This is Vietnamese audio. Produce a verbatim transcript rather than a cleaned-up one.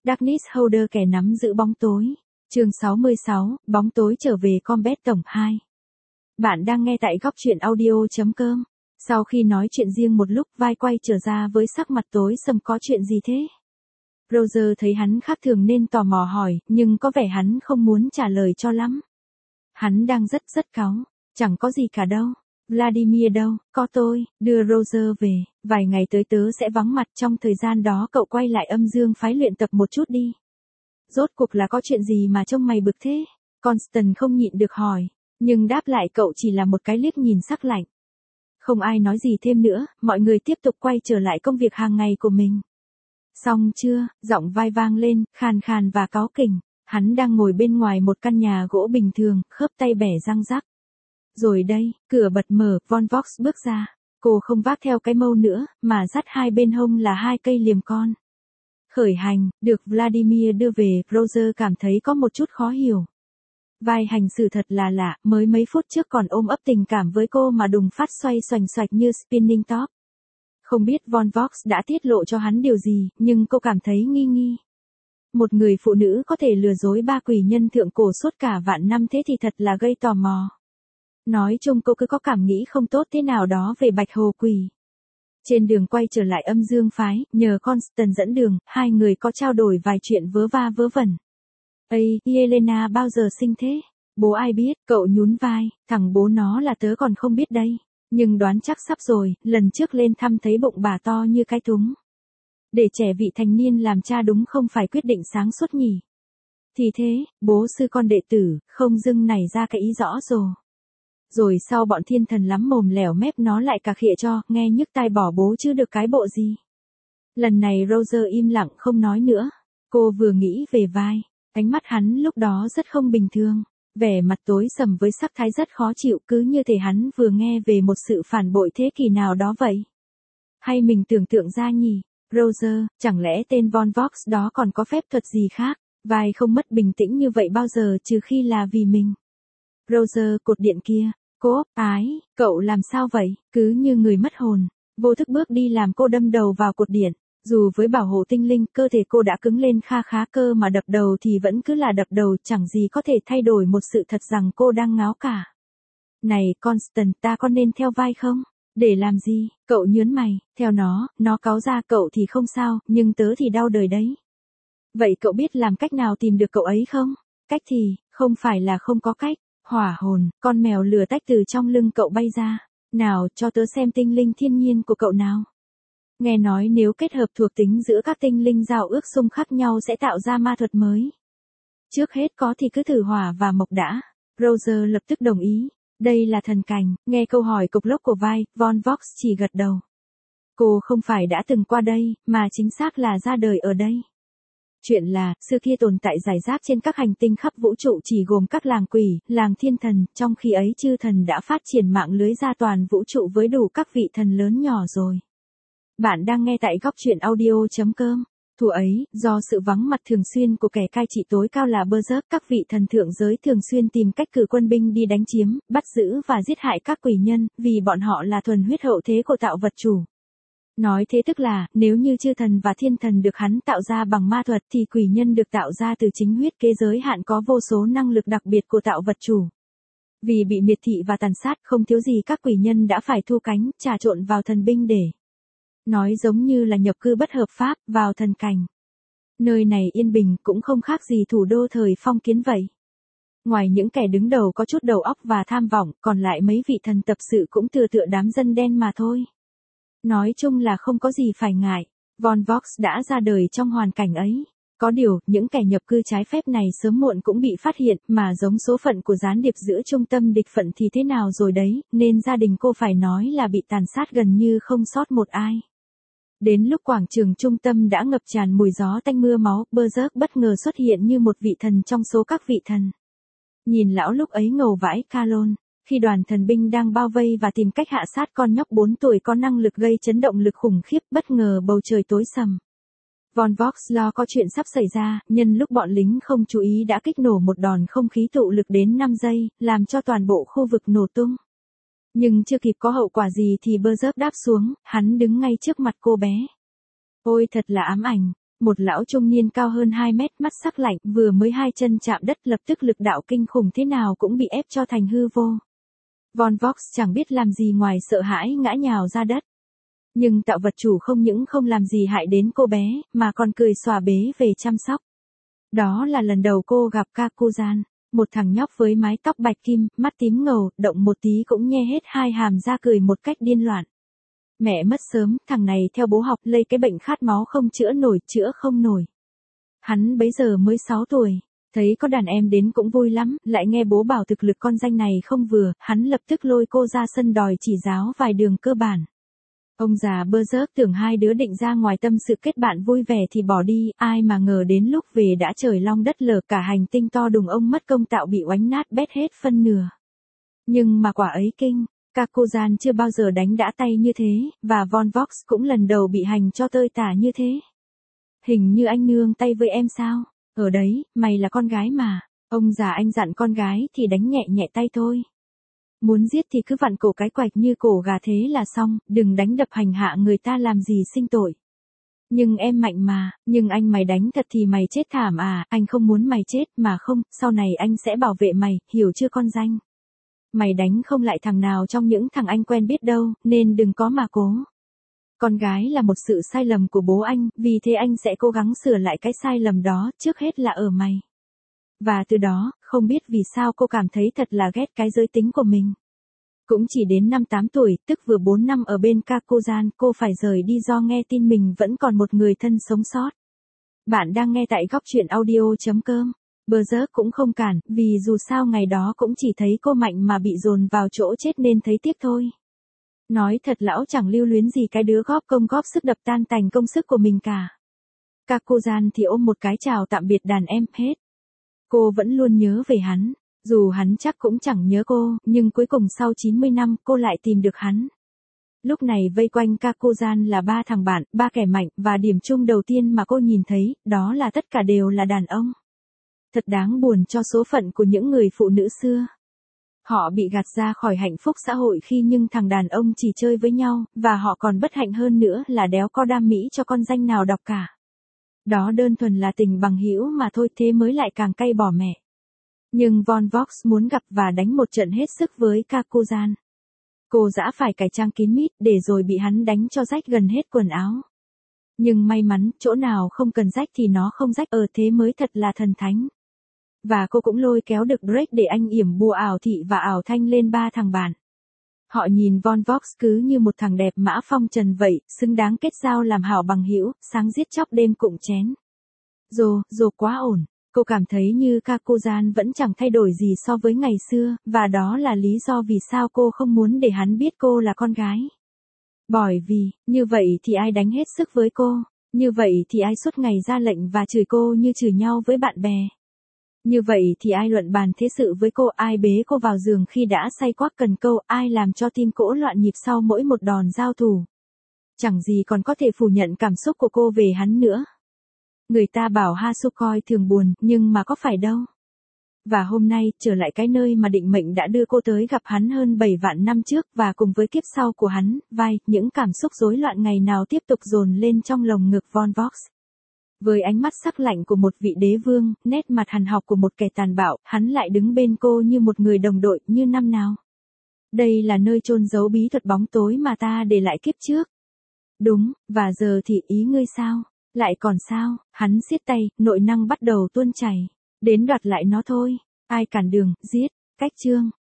Darkness Holder kẻ nắm giữ bóng tối. Chương sáu mươi sáu, bóng tối trở về Combat tổng hai. Bạn đang nghe tại góc truyện audio chấm com. Sau khi nói chuyện riêng một lúc, vai quay trở ra với sắc mặt tối sầm. Có chuyện gì thế? Roger thấy hắn khác thường nên tò mò hỏi, nhưng có vẻ hắn không muốn trả lời cho lắm. Hắn đang rất rất cáu. Chẳng có gì cả đâu. Vladimir đâu, có tôi, đưa Roger về, vài ngày tới tớ sẽ vắng mặt, trong thời gian đó cậu quay lại âm dương phái luyện tập một chút đi. Rốt cuộc là có chuyện gì mà trông mày bực thế? Constant không nhịn được hỏi, nhưng đáp lại cậu chỉ là một cái liếc nhìn sắc lạnh. Không ai nói gì thêm nữa, mọi người tiếp tục quay trở lại công việc hàng ngày của mình. Xong chưa? Giọng vai vang lên, khàn khàn và cáu kỉnh. Hắn đang ngồi bên ngoài một căn nhà gỗ bình thường, khớp tay bẻ răng rắc. Rồi đây, cửa bật mở, Von Vox bước ra. Cô không vác theo cái mâu nữa, mà dắt hai bên hông là hai cây liềm con. Khởi hành, được Vladimir đưa về, Roger cảm thấy có một chút khó hiểu. Vai hành xử thật là lạ, mới mấy phút trước còn ôm ấp tình cảm với cô mà đùng phát xoay xoành xoạch như spinning top. Không biết Von Vox đã tiết lộ cho hắn điều gì, nhưng cô cảm thấy nghi nghi. Một người phụ nữ có thể lừa dối ba quỷ nhân thượng cổ suốt cả vạn năm thế thì thật là gây tò mò. Nói chung cô cứ có cảm nghĩ không tốt thế nào đó về Bạch Hồ Quỷ. Trên đường quay trở lại âm dương phái, nhờ Constant dẫn đường, hai người có trao đổi vài chuyện vớ va vớ vẩn. Ây, Yelena bao giờ sinh thế? Bố ai biết, cậu nhún vai, thằng bố nó là tớ còn không biết đây. Nhưng đoán chắc sắp rồi, lần trước lên thăm thấy bụng bà to như cái thúng. Để trẻ vị thành niên làm cha đúng không phải quyết định sáng suốt nhỉ? Thì thế, bố sư con đệ tử, không dưng nảy ra cái ý rõ rồi. Rồi sau bọn thiên thần lắm mồm lẻo mép nó lại cà khịa cho, nghe nhức tai bỏ bố chứ được cái bộ gì. Lần này Roger im lặng không nói nữa. Cô vừa nghĩ về vai, ánh mắt hắn lúc đó rất không bình thường. Vẻ mặt tối sầm với sắc thái rất khó chịu, cứ như thể hắn vừa nghe về một sự phản bội thế kỷ nào đó vậy. Hay mình tưởng tượng ra nhỉ? Roger, chẳng lẽ tên Von Vox đó còn có phép thuật gì khác? Vai không mất bình tĩnh như vậy bao giờ trừ khi là vì mình. Roger, cột điện kia. Cô, ái, cậu làm sao vậy? Cứ như người mất hồn. Vô thức bước đi làm cô đâm đầu vào cột điện. Dù với bảo hộ tinh linh, cơ thể cô đã cứng lên kha khá cơ mà đập đầu thì vẫn cứ là đập đầu, chẳng gì có thể thay đổi một sự thật rằng cô đang ngáo cả. Này, Constant, ta có nên theo vai không? Để làm gì? Cậu nhớn mày, theo nó, nó cáu ra cậu thì không sao, nhưng tớ thì đau đời đấy. Vậy cậu biết làm cách nào tìm được cậu ấy không? Cách thì, không phải là không có cách. Hỏa hồn, con mèo lửa tách từ trong lưng cậu bay ra. Nào, cho tớ xem tinh linh thiên nhiên của cậu nào. Nghe nói nếu kết hợp thuộc tính giữa các tinh linh giao ước xung khắc nhau sẽ tạo ra ma thuật mới. Trước hết có thì cứ thử hỏa và mộc đã. Roger lập tức đồng ý. Đây là thần cảnh, nghe câu hỏi cục lốc của vai, Von Vox chỉ gật đầu. Cô không phải đã từng qua đây, mà chính xác là ra đời ở đây. Chuyện là, xưa kia tồn tại rải rác trên các hành tinh khắp vũ trụ chỉ gồm các làng quỷ, làng thiên thần, trong khi ấy chư thần đã phát triển mạng lưới ra toàn vũ trụ với đủ các vị thần lớn nhỏ rồi. Bạn đang nghe tại góc truyện audio chấm com. Thuở ấy, do sự vắng mặt thường xuyên của kẻ cai trị tối cao là Berserk, các vị thần thượng giới thường xuyên tìm cách cử quân binh đi đánh chiếm, bắt giữ và giết hại các quỷ nhân, vì bọn họ là thuần huyết hậu thế của tạo vật chủ. Nói thế tức là, nếu như chư thần và thiên thần được hắn tạo ra bằng ma thuật thì quỷ nhân được tạo ra từ chính huyết kế giới hạn có vô số năng lực đặc biệt của tạo vật chủ. Vì bị miệt thị và tàn sát không thiếu gì các quỷ nhân đã phải thu cánh, trà trộn vào thần binh để nói giống như là nhập cư bất hợp pháp vào thần cảnh. Nơi này yên bình cũng không khác gì thủ đô thời phong kiến vậy. Ngoài những kẻ đứng đầu có chút đầu óc và tham vọng, còn lại mấy vị thần tập sự cũng tựa tựa đám dân đen mà thôi. Nói chung là không có gì phải ngại. Von Vox đã ra đời trong hoàn cảnh ấy. Có điều, những kẻ nhập cư trái phép này sớm muộn cũng bị phát hiện, mà giống số phận của gián điệp giữa trung tâm địch phận thì thế nào rồi đấy, nên gia đình cô phải nói là bị tàn sát gần như không sót một ai. Đến lúc quảng trường trung tâm đã ngập tràn mùi gió tanh mưa máu, Berserk bất ngờ xuất hiện như một vị thần trong số các vị thần. Nhìn lão lúc ấy ngầu vãi Kalon, khi đoàn thần binh đang bao vây và tìm cách hạ sát con nhóc bốn tuổi có năng lực gây chấn động lực khủng khiếp, bất ngờ bầu trời tối sầm. Von Vox lo có chuyện sắp xảy ra, nhân lúc bọn lính không chú ý đã kích nổ một đòn không khí tụ lực đến năm giây, làm cho toàn bộ khu vực nổ tung. Nhưng chưa kịp có hậu quả gì thì Berserk đáp xuống, hắn đứng ngay trước mặt cô bé. Ôi thật là ám ảnh. Một lão trung niên cao hơn hai mét, mắt sắc lạnh, vừa mới hai chân chạm đất lập tức lực đạo kinh khủng thế nào cũng bị ép cho thành hư vô. Von Vox chẳng biết làm gì ngoài sợ hãi ngã nhào ra đất. Nhưng tạo vật chủ không những không làm gì hại đến cô bé, mà còn cười xòa bế về chăm sóc. Đó là lần đầu cô gặp Kakuzan, một thằng nhóc với mái tóc bạch kim, mắt tím ngầu, động một tí cũng nhe hết hai hàm ra cười một cách điên loạn. Mẹ mất sớm, thằng này theo bố học lây cái bệnh khát máu không chữa nổi, chữa không nổi. Hắn bấy giờ mới sáu tuổi, thấy có đàn em đến cũng vui lắm, lại nghe bố bảo thực lực con danh này không vừa, hắn lập tức lôi cô ra sân đòi chỉ giáo vài đường cơ bản. Ông già bơ rớt tưởng hai đứa định ra ngoài tâm sự kết bạn vui vẻ thì bỏ đi, ai mà ngờ đến lúc về đã trời long đất lở, cả hành tinh to đùng ông mất công tạo bị oánh nát bét hết phân nửa. Nhưng mà quả ấy kinh, Kakuzan chưa bao giờ đánh đã tay như thế, và Von Vox cũng lần đầu bị hành cho tơi tả như thế. Hình như anh nương tay với em sao? Ở đấy, mày là con gái mà. Ông già anh dặn con gái thì đánh nhẹ nhẹ tay thôi. Muốn giết thì cứ vặn cổ cái quạch như cổ gà thế là xong, đừng đánh đập hành hạ người ta làm gì sinh tội. Nhưng em mạnh mà, nhưng anh mày đánh thật thì mày chết thảm à, anh không muốn mày chết mà không, sau này anh sẽ bảo vệ mày, hiểu chưa con danh. Mày đánh không lại thằng nào trong những thằng anh quen biết đâu, nên đừng có mà cố. Con gái là một sự sai lầm của bố anh, vì thế anh sẽ cố gắng sửa lại cái sai lầm đó, trước hết là ở mày. Và từ đó, không biết vì sao cô cảm thấy thật là ghét cái giới tính của mình. Cũng chỉ đến năm tám tuổi, tức vừa bốn năm ở bên Kakuzan, cô phải rời đi do nghe tin mình vẫn còn một người thân sống sót. Bạn đang nghe tại góc truyện audio chấm com. Bơ rớt cũng không cản, vì dù sao ngày đó cũng chỉ thấy cô mạnh mà bị dồn vào chỗ chết nên thấy tiếc thôi. Nói thật lão chẳng lưu luyến gì cái đứa góp công góp sức đập tan tành công sức của mình cả. Kakuzan thì ôm một cái chào tạm biệt đàn em, hết. Cô vẫn luôn nhớ về hắn, dù hắn chắc cũng chẳng nhớ cô, nhưng cuối cùng sau chín mươi năm cô lại tìm được hắn. Lúc này vây quanh Kakuzan là ba thằng bạn, ba kẻ mạnh, và điểm chung đầu tiên mà cô nhìn thấy, đó là tất cả đều là đàn ông. Thật đáng buồn cho số phận của những người phụ nữ xưa. Họ bị gạt ra khỏi hạnh phúc xã hội khi nhưng thằng đàn ông chỉ chơi với nhau, và họ còn bất hạnh hơn nữa là đéo có đam mỹ cho con danh nào đọc cả. Đó đơn thuần là tình bằng hữu mà thôi, thế mới lại càng cay bỏ mẹ. Nhưng Von Vox muốn gặp và đánh một trận hết sức với Kakuzan. Cô giã phải cải trang kín mít để rồi bị hắn đánh cho rách gần hết quần áo. Nhưng may mắn, chỗ nào không cần rách thì nó không rách, ở thế mới thật là thần thánh. Và cô cũng lôi kéo được Drake để anh yểm bùa ảo thị và ảo thanh lên ba thằng bạn. Họ nhìn Von Vox cứ như một thằng đẹp mã phong trần vậy, xứng đáng kết giao làm hảo bằng hữu, sáng giết chóc đêm cụng chén. Rồ, rồ quá ổn. Cô cảm thấy như Kakuzan vẫn chẳng thay đổi gì so với ngày xưa, và đó là lý do vì sao cô không muốn để hắn biết cô là con gái. Bởi vì, như vậy thì ai đánh hết sức với cô, như vậy thì ai suốt ngày ra lệnh và chửi cô như chửi nhau với bạn bè. Như vậy thì ai luận bàn thế sự với cô, ai bế cô vào giường khi đã say quắc cần câu, ai làm cho tim cỗ loạn nhịp sau mỗi một đòn giao thủ. Chẳng gì còn có thể phủ nhận cảm xúc của cô về hắn nữa. Người ta bảo Hasukoi thường buồn, nhưng mà có phải đâu. Và hôm nay, trở lại cái nơi mà định mệnh đã đưa cô tới gặp hắn hơn bảy vạn năm trước, và cùng với kiếp sau của hắn, vai, những cảm xúc rối loạn ngày nào tiếp tục dồn lên trong lồng ngực Von Vox. Với ánh mắt sắc lạnh của một vị đế vương, nét mặt hằn học của một kẻ tàn bạo, hắn lại đứng bên cô như một người đồng đội, như năm nào. Đây là nơi chôn giấu bí thuật bóng tối mà ta để lại kiếp trước. Đúng, và giờ thì ý ngươi sao? Lại còn sao? Hắn siết tay, nội năng bắt đầu tuôn chảy. Đến đoạt lại nó thôi. Ai cản đường, giết. Cách chương.